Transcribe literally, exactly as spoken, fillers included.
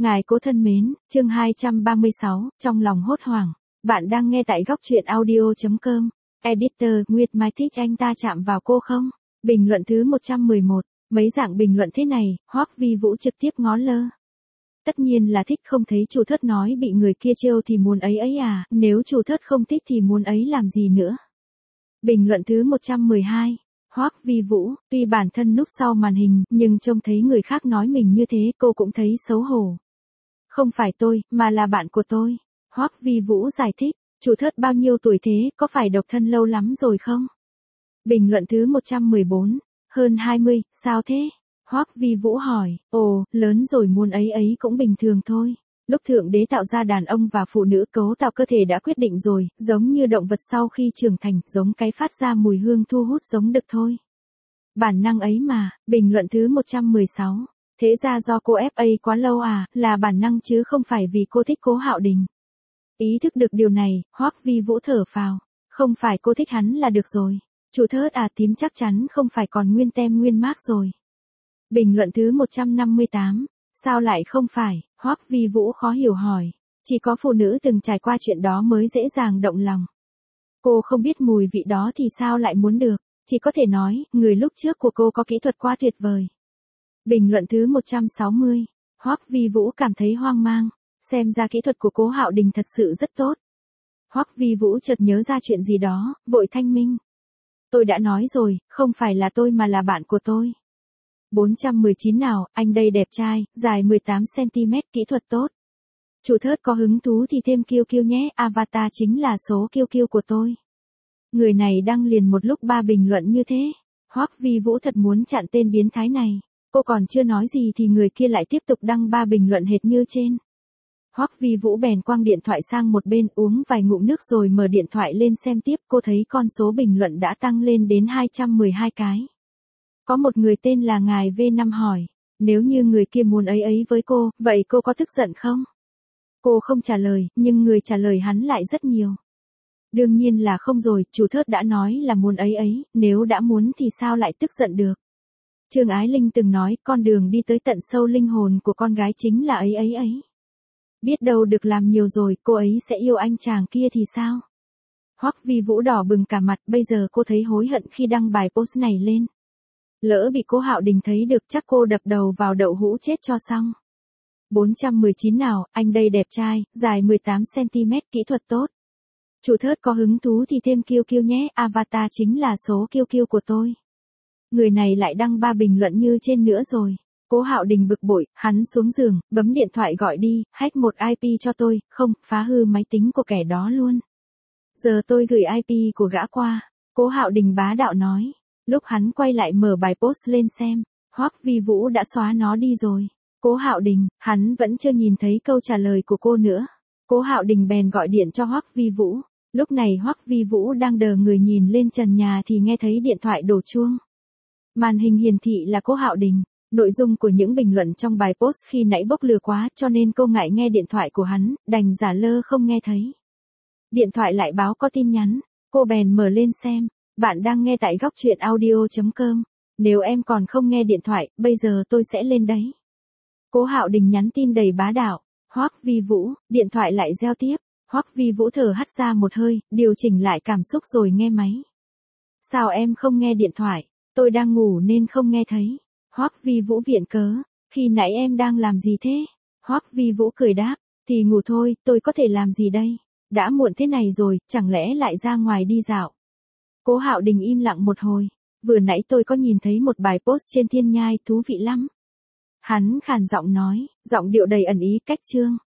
Ngài cố thân mến, chương hai trăm ba mươi sáu, trong lòng hốt hoảng. Bạn đang nghe tại góc truyện audio chấm com. Editor, Nguyệt Mai thích anh ta chạm vào cô không? Bình luận thứ một trăm mười một. Mấy dạng bình luận thế này, Hoắc Vi Vũ trực tiếp ngó lơ. Tất nhiên là thích, không thấy chủ thớt nói bị người kia trêu thì muốn ấy ấy à, nếu chủ thớt không thích thì muốn ấy làm gì nữa. Bình luận thứ một trăm mười hai. Hoắc Vi Vũ, tuy bản thân núp sau màn hình, nhưng trông thấy người khác nói mình như thế cô cũng thấy xấu hổ. Không phải tôi, mà là bạn của tôi. Hoắc Vi Vũ giải thích, chủ thớt bao nhiêu tuổi thế, có phải độc thân lâu lắm rồi không? Bình luận thứ một trăm mười bốn. Hơn hai mươi, sao thế? Hoắc Vi Vũ hỏi, ồ, lớn rồi muốn ấy ấy cũng bình thường thôi. Lúc Thượng Đế tạo ra đàn ông và phụ nữ cấu tạo cơ thể đã quyết định rồi, giống như động vật sau khi trưởng thành, giống cái phát ra mùi hương thu hút giống đực thôi. Bản năng ấy mà. Bình luận thứ một trăm mười sáu. Thế ra do cô ép a quá lâu à, là bản năng chứ không phải vì cô thích Cố Hạo Đình. Ý thức được điều này, Hoắc Vi Vũ thở phào. Không phải cô thích hắn là được rồi. Chủ thớt à, tím chắc chắn không phải còn nguyên tem nguyên mác rồi. Bình luận thứ một trăm năm mươi tám. Sao lại không phải? Hoắc Vi Vũ khó hiểu hỏi. Chỉ có phụ nữ từng trải qua chuyện đó mới dễ dàng động lòng. Cô không biết mùi vị đó thì sao lại muốn được. Chỉ có thể nói, người lúc trước của cô có kỹ thuật quá tuyệt vời. Bình luận thứ một trăm sáu mươi. Hoắc Vi Vũ cảm thấy hoang mang. Xem ra kỹ thuật của Cố Hạo Đình thật sự rất tốt. Hoắc Vi Vũ chợt nhớ ra chuyện gì đó, vội thanh minh. Tôi đã nói rồi, không phải là tôi mà là bạn của tôi. bốn trăm mười chín nào, anh đây đẹp trai, dài mười tám xăng ti mét, kỹ thuật tốt. Chủ thớt có hứng thú thì thêm kiêu kiêu nhé, avatar chính là số kiêu kiêu của tôi. Người này đăng liền một lúc ba bình luận như thế. Hoắc Vi Vũ thật muốn chặn tên biến thái này. Cô còn chưa nói gì thì người kia lại tiếp tục đăng ba bình luận hệt như trên. Hoắc Vi Vũ bèn quăng điện thoại sang một bên, uống vài ngụm nước rồi mở điện thoại lên xem tiếp. Cô thấy con số bình luận đã tăng lên đến hai trăm mười hai cái. Có một người tên là Ngài vê năm hỏi, nếu như người kia muốn ấy ấy với cô, vậy cô có tức giận không? Cô không trả lời, nhưng người trả lời hắn lại rất nhiều. Đương nhiên là không rồi, chủ thớt đã nói là muốn ấy ấy, nếu đã muốn thì sao lại tức giận được. Trương Ái Linh từng nói, con đường đi tới tận sâu linh hồn của con gái chính là ấy ấy ấy. Biết đâu được làm nhiều rồi, cô ấy sẽ yêu anh chàng kia thì sao? Hoắc Vi Vũ đỏ bừng cả mặt, bây giờ cô thấy hối hận khi đăng bài post này lên. Lỡ bị Cố Hạo Đình thấy được chắc cô đập đầu vào đậu hũ chết cho xong. bốn trăm mười chín nào, anh đây đẹp trai, dài mười tám xăng ti mét, kỹ thuật tốt. Chủ thớt có hứng thú thì thêm kiêu kiêu nhé, avatar chính là số kiêu kiêu của tôi. Người này lại đăng ba bình luận như trên nữa rồi. Cố Hạo Đình bực bội, hắn xuống giường, bấm điện thoại gọi đi, hack một i pê cho tôi, không, phá hư máy tính của kẻ đó luôn. Giờ tôi gửi i pê của gã qua. Cố Hạo Đình bá đạo nói. Lúc hắn quay lại mở bài post lên xem, Hoắc Vi Vũ đã xóa nó đi rồi. Cố Hạo Đình, hắn vẫn chưa nhìn thấy câu trả lời của cô nữa. Cố Hạo Đình bèn gọi điện cho Hoắc Vi Vũ. Lúc này Hoắc Vi Vũ đang đờ người nhìn lên trần nhà thì nghe thấy điện thoại đổ chuông. Màn hình hiển thị là Cố Hạo Đình. Nội dung của những bình luận trong bài post khi nãy bốc lửa quá cho nên cô ngại nghe điện thoại của hắn, đành giả lơ không nghe thấy. Điện thoại lại báo có tin nhắn, cô bèn mở lên xem. Bạn đang nghe tại góc truyện audio chấm com. Nếu em còn không nghe điện thoại, bây giờ tôi sẽ lên đấy. Cố Hạo Đình nhắn tin đầy bá đạo. Hoắc Vi Vũ, điện thoại lại reo tiếp. Hoắc Vi Vũ thở hắt ra một hơi, điều chỉnh lại cảm xúc rồi nghe máy. Sao em không nghe điện thoại? Tôi đang ngủ nên không nghe thấy. Hoắc Vi Vũ viện cớ. Khi nãy em đang làm gì thế? Hoắc Vi Vũ cười đáp. Thì ngủ thôi, tôi có thể làm gì đây? Đã muộn thế này rồi, chẳng lẽ lại ra ngoài đi dạo? Cố Hạo Đình im lặng một hồi. Vừa nãy tôi có nhìn thấy một bài post trên Thiên Nhai, thú vị lắm. Hắn khàn giọng nói, giọng điệu đầy ẩn ý, cách chương.